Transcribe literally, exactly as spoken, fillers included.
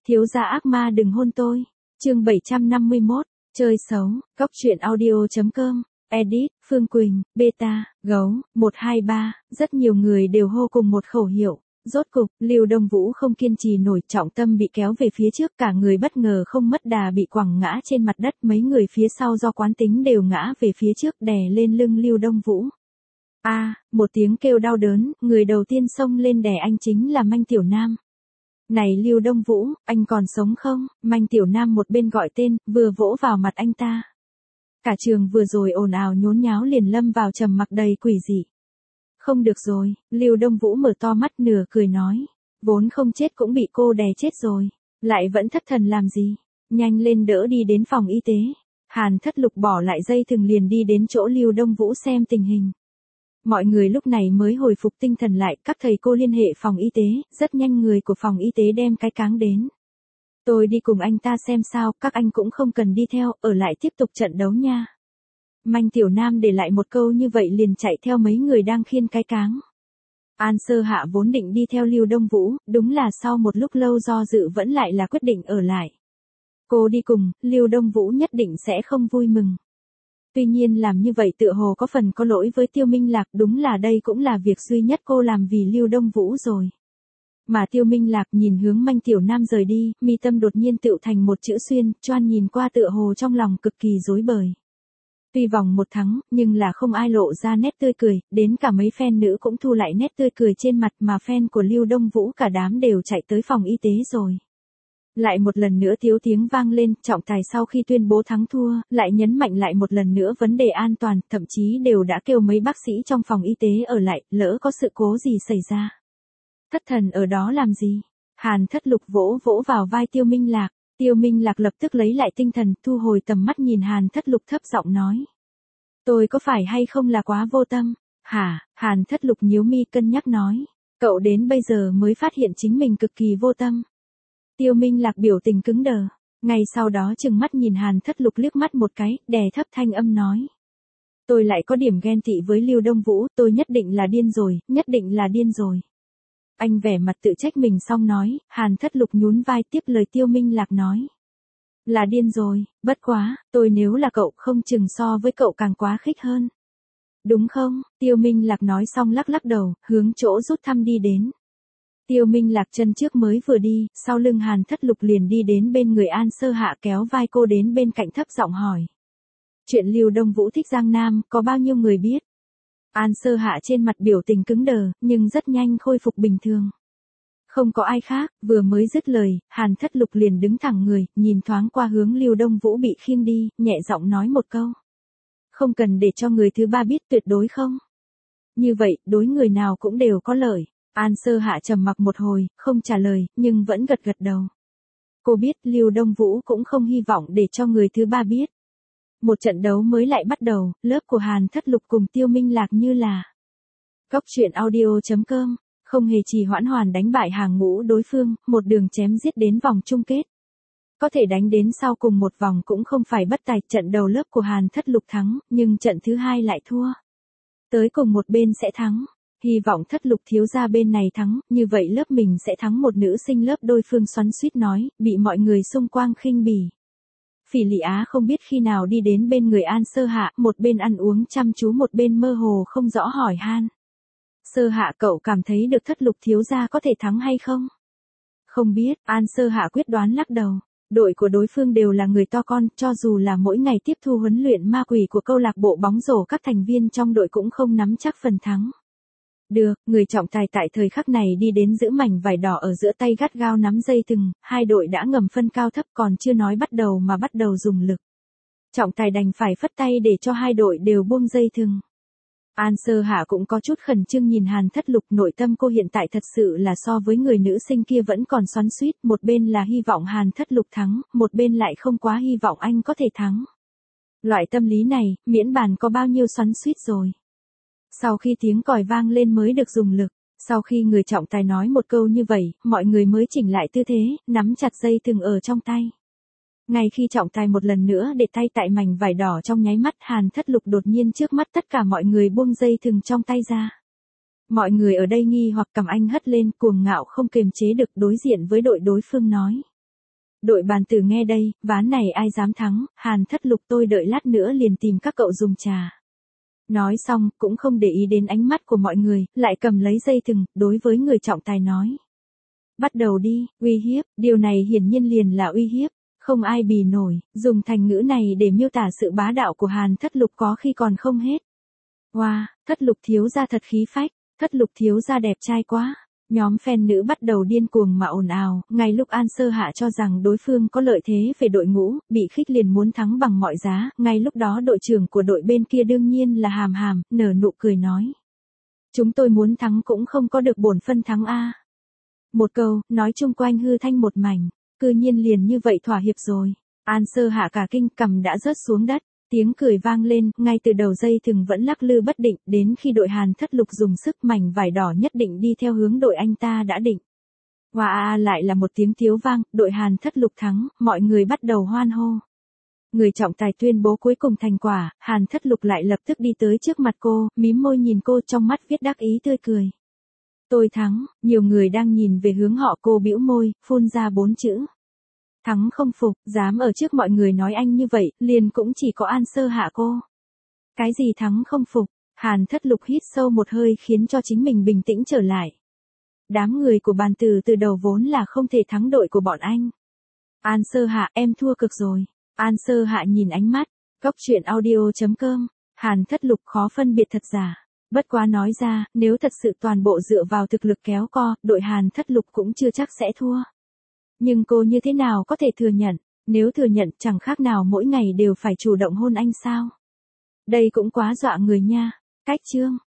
Thiếu gia ác ma đừng hôn tôi. Chương bảy trăm năm mươi mốt, chơi xấu, Cóc truyện audio chấm com, edit, Phương Quỳnh, beta, gấu, một hai ba, rất nhiều người đều hô cùng một khẩu hiệu. Rốt cục, Lưu Đông Vũ không kiên trì nổi, trọng tâm bị kéo về phía trước, cả người bất ngờ không mất đà bị quẳng ngã trên mặt đất, mấy người phía sau do quán tính đều ngã về phía trước đè lên lưng Lưu Đông Vũ. A, à, một tiếng kêu đau đớn, người đầu tiên xông lên đè anh chính là Manh Tiểu Nam. Này Lưu Đông Vũ, anh còn sống không? Manh Tiểu Nam một bên gọi tên, vừa vỗ vào mặt anh ta. Cả trường vừa rồi ồn ào nhốn nháo liền lâm vào trầm mặc đầy quỷ dị. Không được rồi, Lưu Đông Vũ mở to mắt nửa cười nói. Vốn không chết cũng bị cô đè chết rồi. Lại vẫn thất thần làm gì? Nhanh lên đỡ đi đến phòng y tế. Hàn Thất Lục bỏ lại dây thừng liền đi đến chỗ Lưu Đông Vũ xem tình hình. Mọi người lúc này mới hồi phục tinh thần lại, các thầy cô liên hệ phòng y tế, rất nhanh người của phòng y tế đem cái cáng đến. Tôi đi cùng anh ta xem sao, các anh cũng không cần đi theo, ở lại tiếp tục trận đấu nha. Manh Tiểu Nam để lại một câu như vậy liền chạy theo mấy người đang khiêng cái cáng. An Sơ Hạ vốn định đi theo Lưu Đông Vũ, đúng là sau một lúc lâu do dự vẫn lại là quyết định ở lại. Cô đi cùng, Lưu Đông Vũ nhất định sẽ không vui mừng. Tuy nhiên làm như vậy tựa hồ có phần có lỗi với Tiêu Minh Lạc, đúng là đây cũng là việc duy nhất cô làm vì Lưu Đông Vũ rồi. Mà Tiêu Minh Lạc nhìn hướng Manh Tiểu Nam rời đi, mi tâm đột nhiên tựu thành một chữ xuyên, choan nhìn qua tựa hồ trong lòng cực kỳ rối bời. Tuy vòng một thắng, nhưng là không ai lộ ra nét tươi cười, đến cả mấy fan nữ cũng thu lại nét tươi cười trên mặt, mà fan của Lưu Đông Vũ cả đám đều chạy tới phòng y tế rồi. Lại một lần nữa thiếu tiếng vang lên, trọng tài sau khi tuyên bố thắng thua, lại nhấn mạnh lại một lần nữa vấn đề an toàn, thậm chí đều đã kêu mấy bác sĩ trong phòng y tế ở lại, lỡ có sự cố gì xảy ra. Thất thần ở đó làm gì? Hàn Thất Lục vỗ vỗ vào vai Tiêu Minh Lạc, Tiêu Minh Lạc lập tức lấy lại tinh thần, thu hồi tầm mắt nhìn Hàn Thất Lục thấp giọng nói. Tôi có phải hay không là quá vô tâm? Hả? Hàn Thất Lục nhíu mi cân nhắc nói. Cậu đến bây giờ mới phát hiện chính mình cực kỳ vô tâm. Tiêu Minh Lạc biểu tình cứng đờ, ngay sau đó trừng mắt nhìn Hàn Thất Lục liếc mắt một cái, đè thấp thanh âm nói. Tôi lại có điểm ghen tị với Lưu Đông Vũ, tôi nhất định là điên rồi, nhất định là điên rồi. Anh vẻ mặt tự trách mình xong nói, Hàn Thất Lục nhún vai tiếp lời Tiêu Minh Lạc nói. Là điên rồi, bất quá, tôi nếu là cậu không chừng so với cậu càng quá khích hơn. Đúng không? Tiêu Minh Lạc nói xong lắc lắc đầu, hướng chỗ rút thăm đi đến. Tiêu Minh Lạc chân trước mới vừa đi, sau lưng Hàn Thất Lục liền đi đến bên người An Sơ Hạ kéo vai cô đến bên cạnh thấp giọng hỏi. Chuyện Lưu Đông Vũ thích Giang Nam, có bao nhiêu người biết? An Sơ Hạ trên mặt biểu tình cứng đờ, nhưng rất nhanh khôi phục bình thường. Không có ai khác, vừa mới dứt lời, Hàn Thất Lục liền đứng thẳng người, nhìn thoáng qua hướng Lưu Đông Vũ bị khiêng đi, nhẹ giọng nói một câu. Không cần để cho người thứ ba biết, tuyệt đối không. Như vậy, đối người nào cũng đều có lợi. An Sơ Hạ trầm mặc một hồi, không trả lời, nhưng vẫn gật gật đầu. Cô biết Lưu Đông Vũ cũng không hy vọng để cho người thứ ba biết. Một trận đấu mới lại bắt đầu, lớp của Hàn Thất Lục cùng Tiêu Minh Lạc như là. Cóc truyện audio chấm com, không hề trì hoãn hoàn đánh bại hàng ngũ đối phương, một đường chém giết đến vòng chung kết. Có thể đánh đến sau cùng một vòng cũng không phải bất tài, trận đầu lớp của Hàn Thất Lục thắng, nhưng trận thứ hai lại thua. Tới cùng một bên sẽ thắng. Hy vọng Thất Lục thiếu gia bên này thắng, như vậy lớp mình sẽ thắng. Một nữ sinh lớp đối phương xoắn xuýt nói, bị mọi người xung quanh khinh bỉ. Phỉ Lị Á không biết khi nào đi đến bên người An Sơ Hạ, một bên ăn uống chăm chú một bên mơ hồ không rõ hỏi han. Sơ Hạ cậu cảm thấy được Thất Lục thiếu gia có thể thắng hay không? Không biết, An Sơ Hạ quyết đoán lắc đầu. Đội của đối phương đều là người to con, cho dù là mỗi ngày tiếp thu huấn luyện ma quỷ của câu lạc bộ bóng rổ, các thành viên trong đội cũng không nắm chắc phần thắng. Được, người trọng tài tại thời khắc này đi đến giữ mảnh vải đỏ ở giữa tay gắt gao nắm dây thừng, hai đội đã ngầm phân cao thấp còn chưa nói bắt đầu mà bắt đầu dùng lực. Trọng tài đành phải phất tay để cho hai đội đều buông dây thừng. An Sơ Hạ cũng có chút khẩn trương nhìn Hàn Thất Lục, nội tâm cô hiện tại thật sự là so với người nữ sinh kia vẫn còn xoắn xuýt, một bên là hy vọng Hàn Thất Lục thắng, một bên lại không quá hy vọng anh có thể thắng. Loại tâm lý này, miễn bàn có bao nhiêu xoắn xuýt rồi. Sau khi tiếng còi vang lên mới được dùng lực, sau khi người trọng tài nói một câu như vậy, mọi người mới chỉnh lại tư thế, nắm chặt dây thừng ở trong tay. Ngay khi trọng tài một lần nữa để tay tại mảnh vải đỏ trong nháy mắt, Hàn Thất Lục đột nhiên trước mắt tất cả mọi người buông dây thừng trong tay ra. Mọi người ở đây nghi hoặc cầm anh hất lên, cuồng ngạo không kiềm chế được, đối diện với đội đối phương nói. Đội bàn tử nghe đây, ván này ai dám thắng, Hàn Thất Lục tôi đợi lát nữa liền tìm các cậu dùng trà. Nói xong, cũng không để ý đến ánh mắt của mọi người, lại cầm lấy dây thừng, đối với người trọng tài nói. Bắt đầu đi, uy hiếp, điều này hiển nhiên liền là uy hiếp, không ai bì nổi, dùng thành ngữ này để miêu tả sự bá đạo của Hàn Thất Lục có khi còn không hết. Wow, Thất Lục thiếu gia thật khí phách, Thất Lục thiếu gia đẹp trai quá. Nhóm fan nữ bắt đầu điên cuồng mà ồn ào, ngay lúc An Sơ Hạ cho rằng đối phương có lợi thế về đội ngũ, bị khích liền muốn thắng bằng mọi giá, ngay lúc đó đội trưởng của đội bên kia đương nhiên là Hàm Hàm, nở nụ cười nói. Chúng tôi muốn thắng cũng không có được bổn phân thắng a. Một câu, nói chung quanh hư thanh một mảnh, cư nhiên liền như vậy thỏa hiệp rồi. An Sơ Hạ cả kinh, cầm đã rớt xuống đất. Tiếng cười vang lên, ngay từ đầu dây thừng vẫn lắc lư bất định, đến khi đội Hàn Thất Lục dùng sức mảnh vải đỏ nhất định đi theo hướng đội anh ta đã định. Wow, lại là một tiếng tiếu vang, đội Hàn Thất Lục thắng, mọi người bắt đầu hoan hô. Người trọng tài tuyên bố cuối cùng thành quả, Hàn Thất Lục lại lập tức đi tới trước mặt cô, mím môi nhìn cô trong mắt viết đắc ý tươi cười. Tôi thắng, nhiều người đang nhìn về hướng họ, cô bĩu môi, phun ra bốn chữ. Thắng không phục, dám ở trước mọi người nói anh như vậy, liền cũng chỉ có An Sơ Hạ cô. Cái gì thắng không phục, Hàn Thất Lục hít sâu một hơi khiến cho chính mình bình tĩnh trở lại. Đám người của bàn tử từ đầu vốn là không thể thắng đội của bọn anh. An Sơ Hạ, em thua cực rồi. An Sơ Hạ nhìn ánh mắt, Cóc truyện audio chấm com, Hàn Thất Lục khó phân biệt thật giả. Bất quá nói ra, nếu thật sự toàn bộ dựa vào thực lực kéo co, đội Hàn Thất Lục cũng chưa chắc sẽ thua. Nhưng cô như thế nào có thể thừa nhận, nếu thừa nhận chẳng khác nào mỗi ngày đều phải chủ động hôn anh sao. Đây cũng quá dọa người nha. Cách chương.